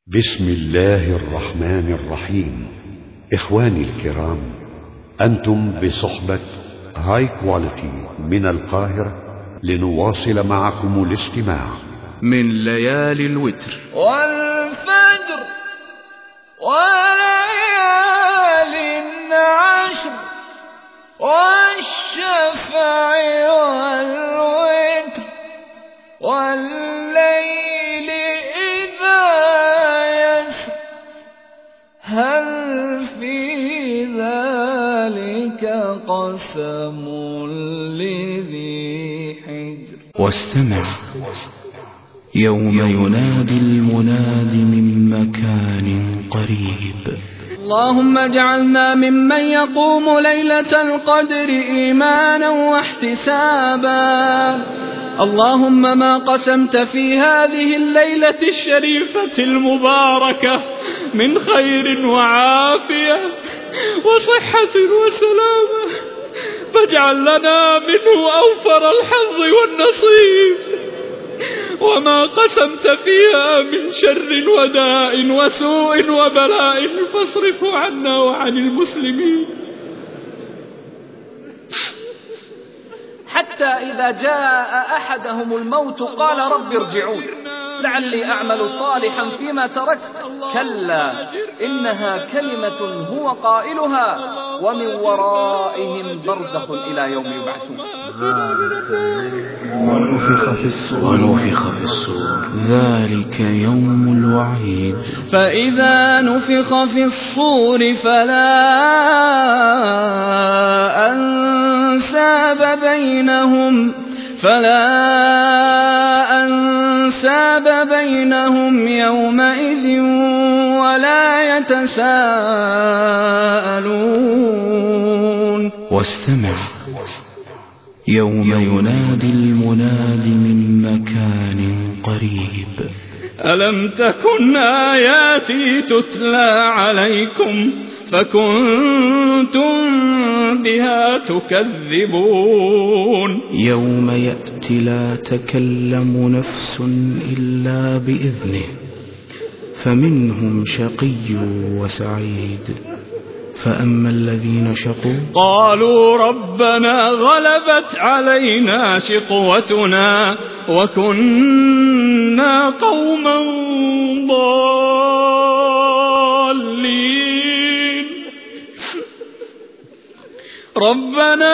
بسم الله الرحمن الرحيم. إخواني الكرام، أنتم بصحبة هاي كواليتي من القاهرة لنواصل معكم الاستماع من ليالي الوتر. والفجر وليال عشر والشفع والوتر والليل إذا يسر هل في ذلك قسم لذي حجر. واستمع يوم ينادي المناد من مكان قريب. اللهم اجعلنا ممن يقوم ليلة القدر إيمانا واحتسابا. اللهم ما قسمت في هذه الليلة الشريفة المباركة من خير وعافية وصحة وسلامة فاجعل لنا منه أوفر الحظ والنصيب، وما قسمت فيها من شر وداء وسوء وبلاء فاصرفه عنا وعن المسلمين. حتى إذا جاء أحدهم الموت قال رب ارجعون لعلي أعمل صالحا فيما تركت، كلا إنها كلمة هو قائلها ومن ورائهم برزخ إلى يوم يبعثون. ونفخ في الصور ذلك يوم الوعيد. فإذا نفخ في الصور فلا أنساب بينهم يومئذ ولا يتساءلون. واستمع يوم ينادي المناد من مكان قريب. ألم تكن آياتي تتلى عليكم فكنتم بها تكذبون. يوم يأتي لا تكلم نفس إلا بإذنه فمنهم شقي وسعيد. فأما الذين شقوا قالوا ربنا غلبت علينا شقوتنا وكنا قوما ضالين ربنا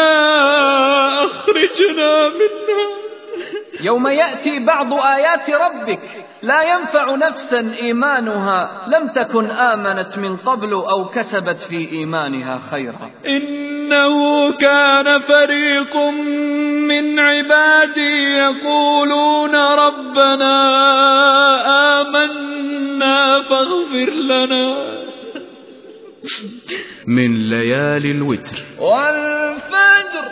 أخرجنا منها. يوم يأتي بعض آيات ربك لا ينفع نفسا إيمانها لم تكن آمنت من قبل أو كسبت في إيمانها خيرا. إنه كان فريق من عبادي يقولون ربنا آمنا فاغفر لنا. من ليالي الوتر. والفجر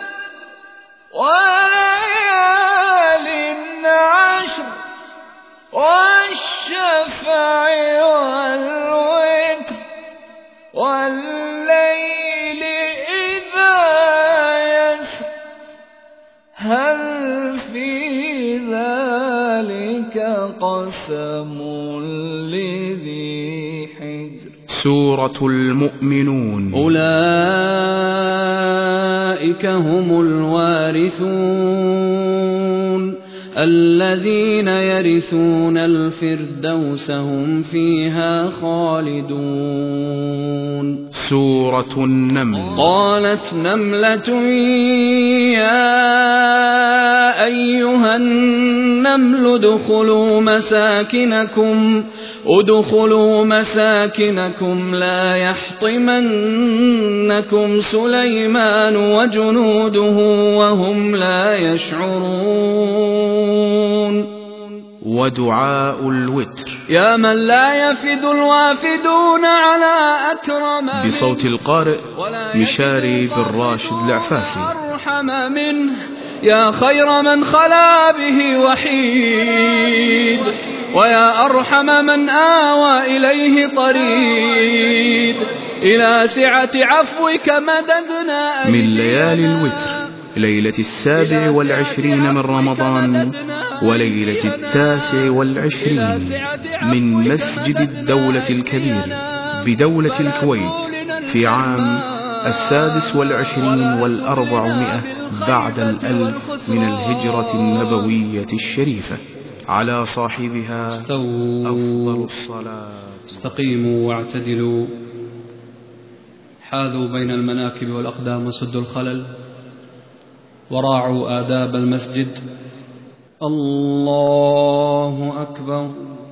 وليال عشر والشفع والوتر والليل إذا يسر هل في ذلك قسم لذي حجر. سورة المؤمنون. أولئك هم الوارثون الذين يرثون الفردوس هم فيها خالدون. سورة النمل. قالت نملة يا أيها النمل ادخلوا مساكنكم لا يحطمنكم سليمان وجنوده وهم لا يشعرون. ودعاء الوتر. يا من لا يفد الوافدون على أكرم بصوت القارئ مشاري بن راشد العفاسي. أرحم منه يا خير من خلا به وحيد ويا أرحم من آوى إليه طريد. إلى سعة عفوك مددنا من ليالي الوتر. ليلة 27 من رمضان وليلة 29 من مسجد الدولة الكبير بدولة الكويت في عام 26 و400 بعد 1000 من الهجرة النبوية الشريفة. على صاحبها أفضل الصلاة. استقيموا واعتدلوا، حاذوا بين المناكب والأقدام وسدوا الخلل، وراعوا آداب المسجد. الله أكبر.